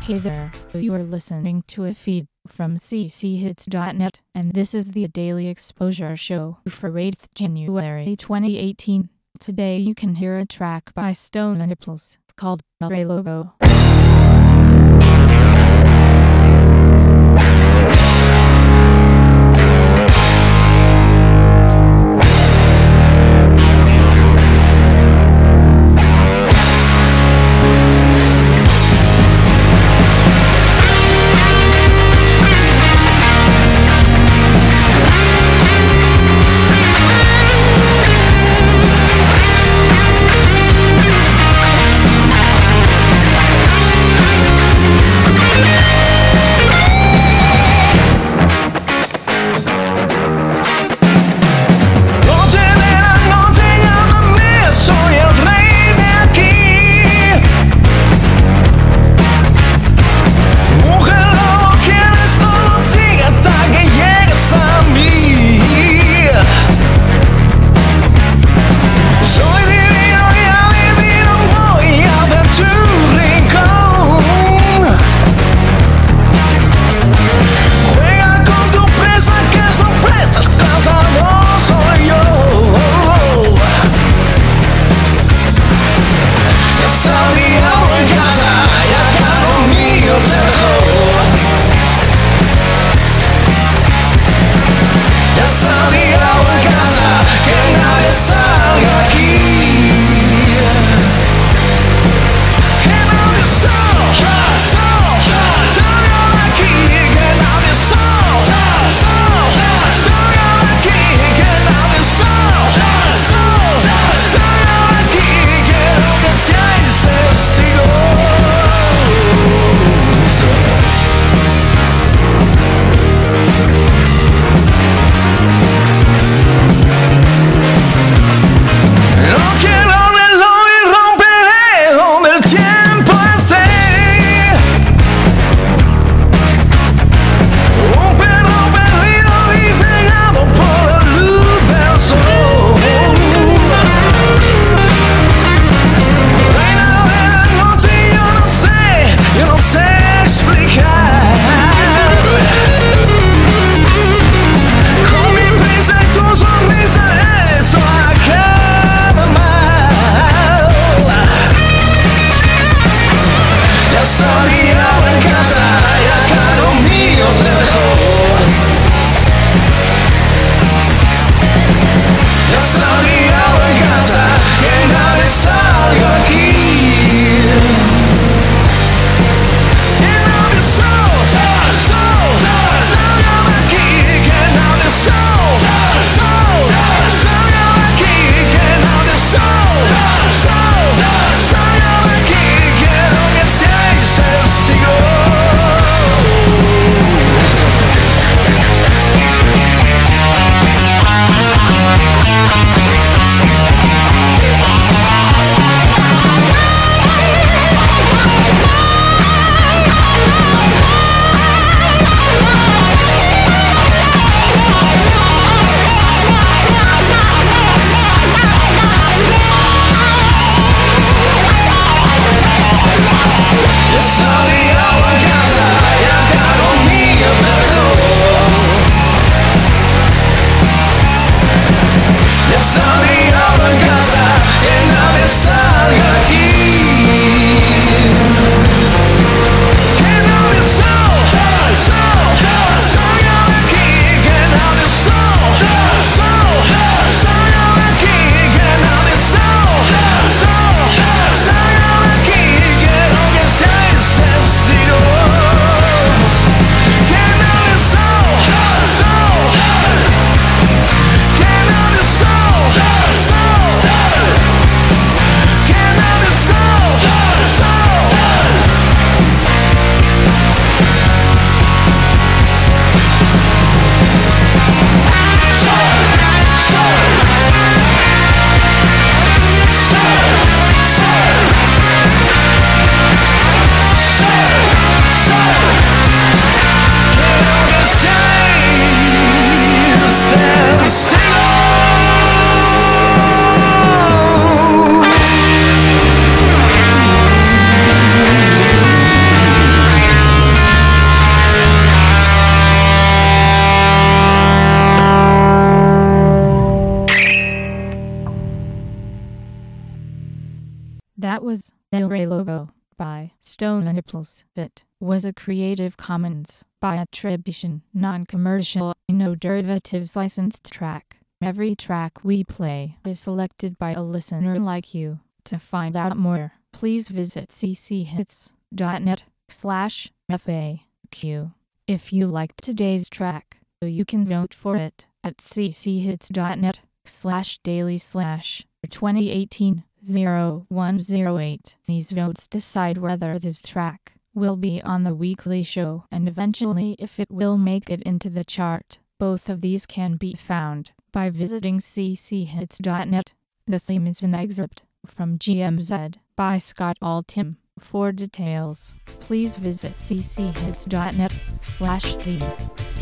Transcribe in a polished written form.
Hey there, you are listening to a feed from cchits.net, and this is the Daily Exposure Show for 8th January 2018. Today you can hear a track by Stone Nipples called Ray Lobo. That was El Rey Lobo by Stone and Nipples. It was a Creative Commons by attribution, non-commercial, no derivatives licensed track. Every track we play is selected by a listener like you. To find out more, please visit cchits.net/FAQ. If you liked today's track, you can vote for it at cchits.net/daily/2018-0108. These votes decide whether this track will be on the weekly show and eventually if it will make it into the chart. Both of these can be found by visiting cchits.net. The theme is an excerpt from GMZ by Scott Altham. For details, please visit cchits.net/theme.